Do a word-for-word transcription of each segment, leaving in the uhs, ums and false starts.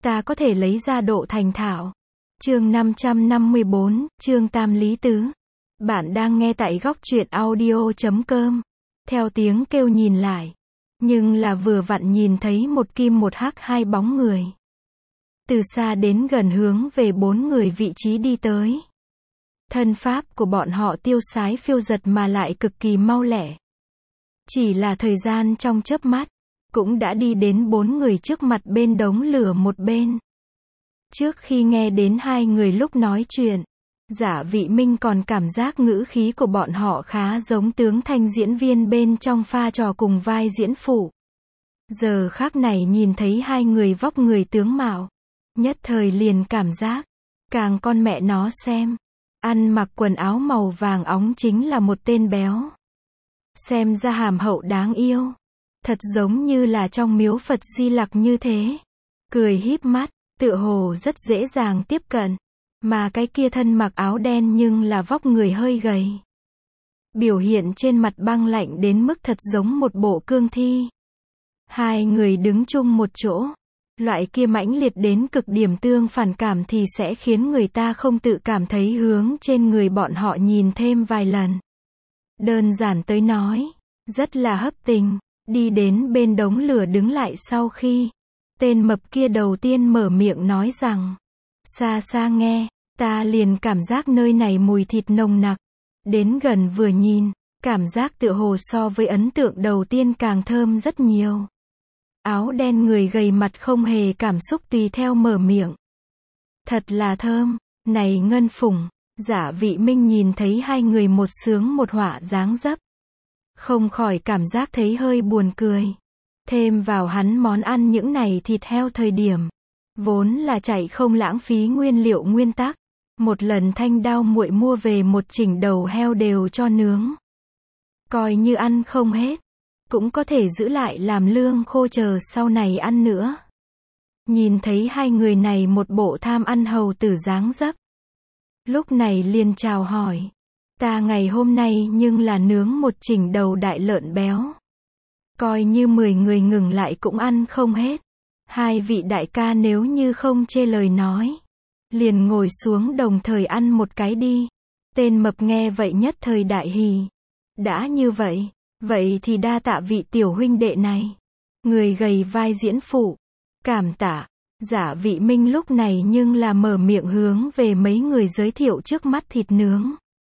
ta có thể lấy ra độ thành thạo. Chương năm trăm năm mươi bốn, chương tam lý tứ. Bạn đang nghe tại góc truyện audio chấm com. Theo tiếng kêu nhìn lại. Nhưng là vừa vặn nhìn thấy một kim một hắc hai bóng người. Từ xa đến gần hướng về bốn người vị trí đi tới. Thân pháp của bọn họ tiêu sái phiêu giật mà lại cực kỳ mau lẹ. Chỉ là thời gian trong chớp mắt, cũng đã đi đến bốn người trước mặt bên đống lửa một bên. Trước khi nghe đến hai người lúc nói chuyện, Giả Vị Minh còn cảm giác ngữ khí của bọn họ khá giống tướng thanh diễn viên bên trong pha trò cùng vai diễn phụ. Giờ khắc này nhìn thấy hai người vóc người tướng mạo, nhất thời liền cảm giác, càng con mẹ nó xem, ăn mặc quần áo màu vàng óng chính là một tên béo. Xem ra hàm hậu đáng yêu, thật giống như là trong miếu Phật Di Lặc như thế. Cười híp mắt, tựa hồ rất dễ dàng tiếp cận, mà cái kia thân mặc áo đen nhưng là vóc người hơi gầy. Biểu hiện trên mặt băng lạnh đến mức thật giống một bộ cương thi. Hai người đứng chung một chỗ, loại kia mãnh liệt đến cực điểm tương phản cảm thì sẽ khiến người ta không tự cảm thấy hướng trên người bọn họ nhìn thêm vài lần. Đơn giản tới nói, rất là hấp tình. Đi đến bên đống lửa đứng lại sau khi tên mập kia đầu tiên mở miệng nói rằng, xa xa nghe, ta liền cảm giác nơi này mùi thịt nồng nặc. Đến gần vừa nhìn, cảm giác tựa hồ so với ấn tượng đầu tiên càng thơm rất nhiều. Áo đen người gầy mặt không hề cảm xúc tùy theo mở miệng. Thật là thơm, này Ngân Phùng. Giả Vị Minh nhìn thấy hai người một sướng một họa dáng dấp, không khỏi cảm giác thấy hơi buồn cười. Thêm vào hắn món ăn những này thịt heo thời điểm, vốn là chạy không lãng phí nguyên liệu nguyên tắc. Một lần Thanh Đao muội mua về một chỉnh đầu heo đều cho nướng. Coi như ăn không hết, cũng có thể giữ lại làm lương khô chờ sau này ăn nữa. Nhìn thấy hai người này một bộ tham ăn hầu tử dáng dấp, lúc này liền chào hỏi. Ta ngày hôm nay nhưng là nướng một chỉnh đầu đại lợn béo. Coi như mười người ngừng lại cũng ăn không hết. Hai vị đại ca nếu như không chê lời nói, liền ngồi xuống đồng thời ăn một cái đi. Tên mập nghe vậy nhất thời đại hỉ. Đã như vậy, vậy thì đa tạ vị tiểu huynh đệ này. Người gầy vai diễn phụ. Cảm tạ. Giả Vị Minh lúc này nhưng là mở miệng hướng về mấy người giới thiệu trước mắt thịt nướng.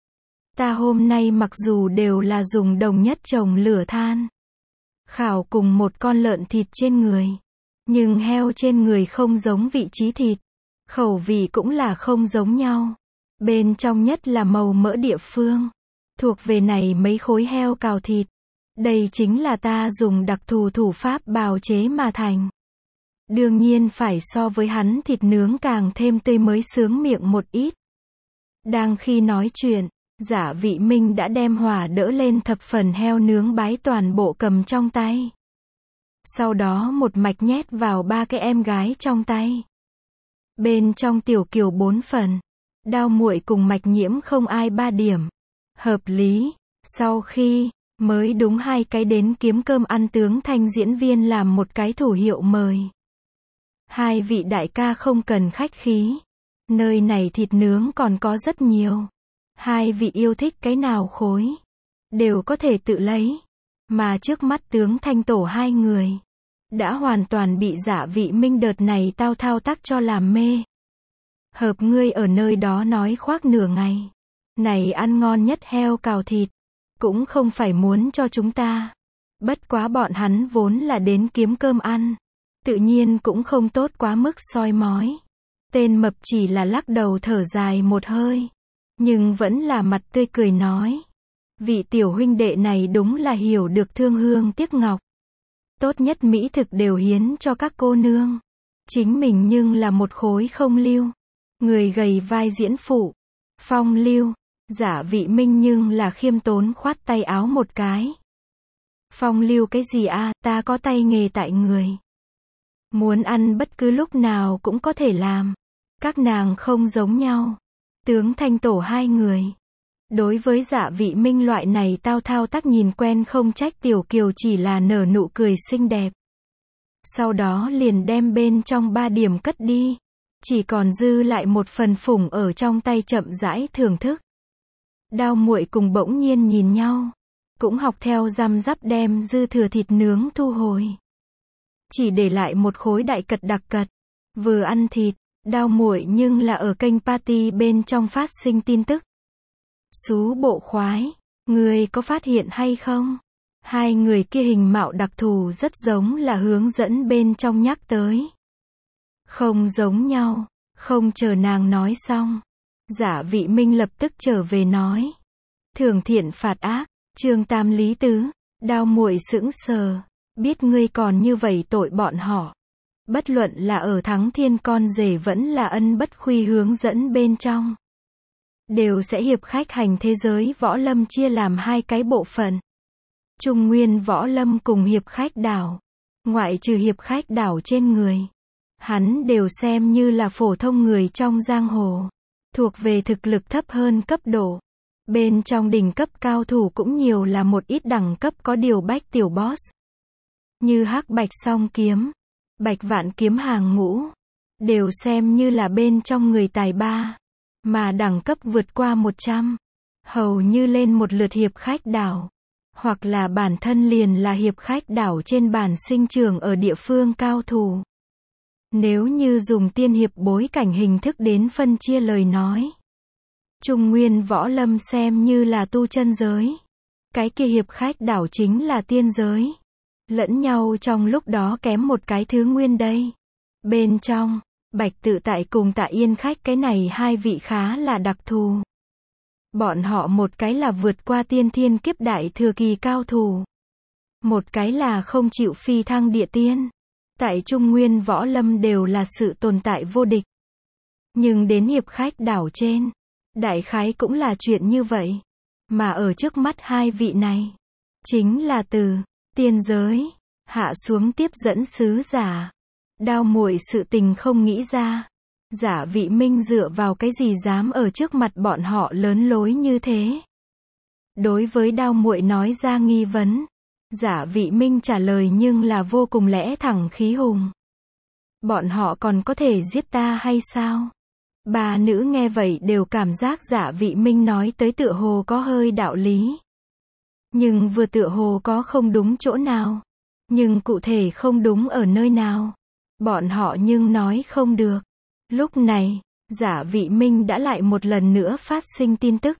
Ta hôm nay mặc dù đều là dùng đồng nhất trồng lửa than, khảo cùng một con lợn thịt trên người, nhưng heo trên người không giống vị trí thịt, khẩu vị cũng là không giống nhau. Bên trong nhất là màu mỡ địa phương, thuộc về này mấy khối heo cào thịt. Đây chính là ta dùng đặc thù thủ pháp bào chế mà thành. Đương nhiên phải so với hắn thịt nướng càng thêm tươi mới sướng miệng một ít. Đang khi nói chuyện, Giả Vị Minh đã đem hỏa đỡ lên thập phần heo nướng bái toàn bộ cầm trong tay. Sau đó một mạch nhét vào ba cái em gái trong tay. Bên trong tiểu kiều bốn phần, Đao muội cùng Mạch Nhiễm không ai ba điểm. Hợp lý, sau khi, mới đúng hai cái đến kiếm cơm ăn tướng thanh diễn viên làm một cái thủ hiệu mời. Hai vị đại ca không cần khách khí. Nơi này thịt nướng còn có rất nhiều. Hai vị yêu thích cái nào khối, đều có thể tự lấy. Mà trước mắt tướng thanh tổ hai người, đã hoàn toàn bị Giả Vị Minh đợt này tao thao tác cho làm mê. Hợp ngươi ở nơi đó nói khoác nửa ngày. Này ăn ngon nhất heo cào thịt, cũng không phải muốn cho chúng ta. Bất quá bọn hắn vốn là đến kiếm cơm ăn, tự nhiên cũng không tốt quá mức soi mói. Tên mập chỉ là lắc đầu thở dài một hơi, nhưng vẫn là mặt tươi cười nói. Vị tiểu huynh đệ này đúng là hiểu được thương hương tiếc ngọc. Tốt nhất mỹ thực đều hiến cho các cô nương. Chính mình nhưng là một khối không lưu. Người gầy vai diễn phụ. Phong lưu. Giả Vị Minh nhưng là khiêm tốn khoát tay áo một cái. Phong lưu cái gì à, ta có tay nghề tại người. Muốn ăn bất cứ lúc nào cũng có thể làm. Các nàng không giống nhau. Tướng thanh tổ hai người. Đối với Giả Vị Minh loại này tao thao tác nhìn quen không trách tiểu kiều chỉ là nở nụ cười xinh đẹp. Sau đó liền đem bên trong ba điểm cất đi. Chỉ còn dư lại một phần phủng ở trong tay chậm rãi thưởng thức. Đao muội cùng bỗng nhiên nhìn nhau. Cũng học theo răm rắp đem dư thừa thịt nướng thu hồi. Chỉ để lại một khối đại cật đặc cật. Vừa ăn thịt, Đao muội nhưng là ở kênh party bên trong phát sinh tin tức. Xú bộ khoái, người có phát hiện hay không? Hai người kia hình mạo đặc thù rất giống là hướng dẫn bên trong nhắc tới. Không giống nhau, không chờ nàng nói xong. Giả Vị Minh lập tức trở về nói. Thường thiện phạt ác, chương tam lý tứ, Đao muội sững sờ, biết ngươi còn như vậy tội bọn họ. Bất luận là ở Thắng Thiên con rể vẫn là Ân Bất Khuy hướng dẫn bên trong. Đều sẽ hiệp khách hành thế giới võ lâm chia làm hai cái bộ phận. Trung nguyên võ lâm cùng hiệp khách đảo. Ngoại trừ hiệp khách đảo trên người. Hắn đều xem như là phổ thông người trong giang hồ. Thuộc về thực lực thấp hơn cấp độ. Bên trong đỉnh cấp cao thủ cũng nhiều là một ít đẳng cấp có điều bách tiểu boss. Như Hắc Bạch Song Kiếm, Bạch Vạn Kiếm hàng ngũ. Đều xem như là bên trong người tài ba. Mà đẳng cấp vượt qua một trăm. Hầu như lên một lượt hiệp khách đảo. Hoặc là bản thân liền là hiệp khách đảo trên bản sinh trường ở địa phương cao thủ. Nếu như dùng tiên hiệp bối cảnh hình thức đến phân chia lời nói. Trung nguyên võ lâm xem như là tu chân giới. Cái kia hiệp khách đảo chính là tiên giới. Lẫn nhau trong lúc đó kém một cái thứ nguyên đây. Bên trong, Bạch Tự Tại cùng Tạ Yên Khách cái này hai vị khá là đặc thù. Bọn họ một cái là vượt qua tiên thiên kiếp đại thừa kỳ cao thủ. Một cái là không chịu phi thăng địa tiên. Tại Trung nguyên võ lâm đều là sự tồn tại vô địch. Nhưng đến hiệp khách đảo trên, đại khái cũng là chuyện như vậy. Mà ở trước mắt hai vị này, chính là từ tiên giới hạ xuống tiếp dẫn sứ giả. Đao muội sự tình không nghĩ ra. Giả Vị Minh dựa vào cái gì dám ở trước mặt bọn họ lớn lối như thế? Đối với Đao muội nói ra nghi vấn, Giả Vị Minh trả lời nhưng là vô cùng lẽ thẳng khí hùng. Bọn họ còn có thể giết ta hay sao? Bà nữ nghe vậy đều cảm giác Giả Vị Minh nói tới tựa hồ có hơi đạo lý. Nhưng vừa tựa hồ có không đúng chỗ nào. Nhưng cụ thể không đúng ở nơi nào. Bọn họ nhưng nói không được. Lúc này, Giả Vị Minh đã lại một lần nữa phát sinh tin tức.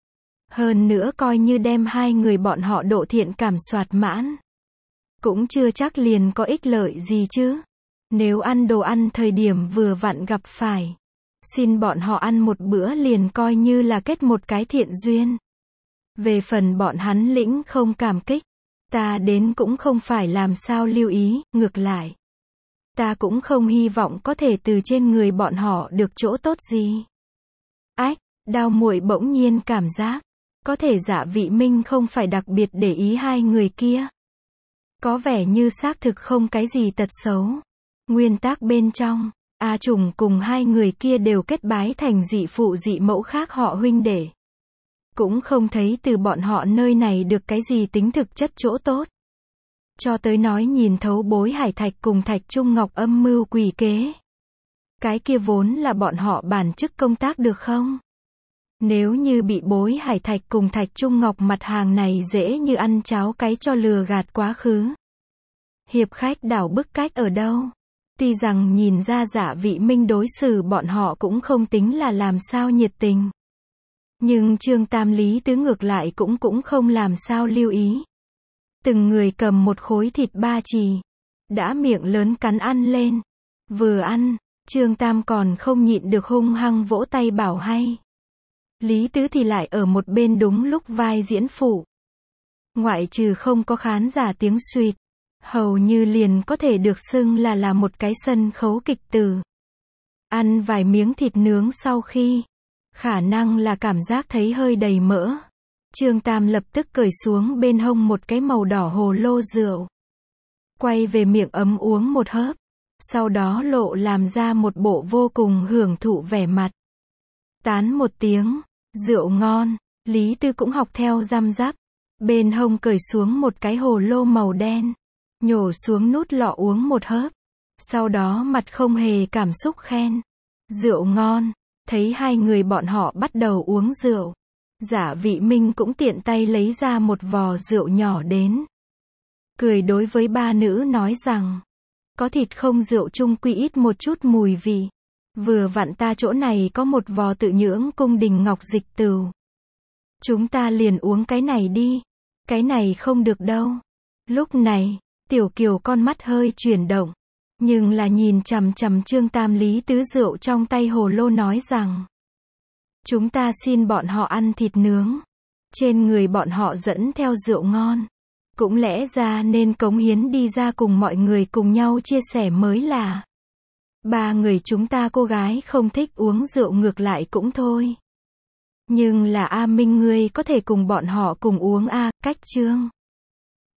Hơn nữa coi như đem hai người bọn họ độ thiện cảm soạt mãn. Cũng chưa chắc liền có ích lợi gì chứ. Nếu ăn đồ ăn thời điểm vừa vặn gặp phải. Xin bọn họ ăn một bữa liền coi như là kết một cái thiện duyên. Về phần bọn hắn lĩnh không cảm kích. Ta đến cũng không phải làm sao lưu ý, ngược lại. Ta cũng không hy vọng có thể từ trên người bọn họ được chỗ tốt gì. Ách, Đao muội bỗng nhiên cảm giác. Có thể Giả Vị Minh không phải đặc biệt để ý hai người kia. Có vẻ như xác thực không cái gì tật xấu. Nguyên tắc bên trong, A Trùng cùng hai người kia đều kết bái thành dị phụ dị mẫu khác họ huynh đệ. Cũng không thấy từ bọn họ nơi này được cái gì tính thực chất chỗ tốt. Cho tới nói nhìn thấu Bối Hải Thạch cùng Thạch Trung Ngọc âm mưu quỷ kế. Cái kia vốn là bọn họ bản chức công tác được không? Nếu như bị Bối Hải Thạch cùng Thạch Trung Ngọc mặt hàng này dễ như ăn cháo cái cho lừa gạt quá khứ. Hiệp khách đảo bức cách ở đâu? Tuy rằng nhìn ra Giả Vị Minh đối xử bọn họ cũng không tính là làm sao nhiệt tình. Nhưng Trương Tam Lý Tứ ngược lại cũng cũng không làm sao lưu ý. Từng người cầm một khối thịt ba chỉ. Đã miệng lớn cắn ăn lên. Vừa ăn, Trương Tam còn không nhịn được hung hăng vỗ tay bảo hay. Lý Tứ thì lại ở một bên đúng lúc vai diễn phụ. Ngoại trừ không có khán giả tiếng suýt. Hầu như liền có thể được xưng là là một cái sân khấu kịch từ. Ăn vài miếng thịt nướng sau khi. Khả năng là cảm giác thấy hơi đầy mỡ. Trương Tam lập tức cởi xuống bên hông một cái màu đỏ hồ lô rượu. Quay về miệng ấm uống một hớp. Sau đó lộ làm ra một bộ vô cùng hưởng thụ vẻ mặt. Tán một tiếng. Rượu ngon. Lý Tư cũng học theo răm rắp. Bên hông cởi xuống một cái hồ lô màu đen. nhổ xuống nút lọ uống một hớp. Sau đó mặt không hề cảm xúc khen. Rượu ngon. Thấy hai người bọn họ bắt đầu uống rượu. Giả Vị Minh cũng tiện tay lấy ra một vò rượu nhỏ đến. Cười đối với ba nữ nói rằng, có thịt không, rượu chung quy ít một chút mùi vị. Vừa vặn ta chỗ này có một vò tự nhưỡng cung đình ngọc dịch tửu. Chúng ta liền uống cái này đi. Cái này không được đâu. Lúc này, Tiểu Kiều con mắt hơi chuyển động. Nhưng là nhìn chằm chằm Trương Tam Lý Tứ rượu trong tay hồ lô nói rằng, chúng ta xin bọn họ ăn thịt nướng. Trên người bọn họ dẫn theo rượu ngon. Cũng lẽ ra nên cống hiến đi ra cùng mọi người cùng nhau chia sẻ mới là. Ba người chúng ta cô gái không thích uống rượu ngược lại cũng thôi. Nhưng là A Minh ngươi có thể cùng bọn họ cùng uống a, cách Trương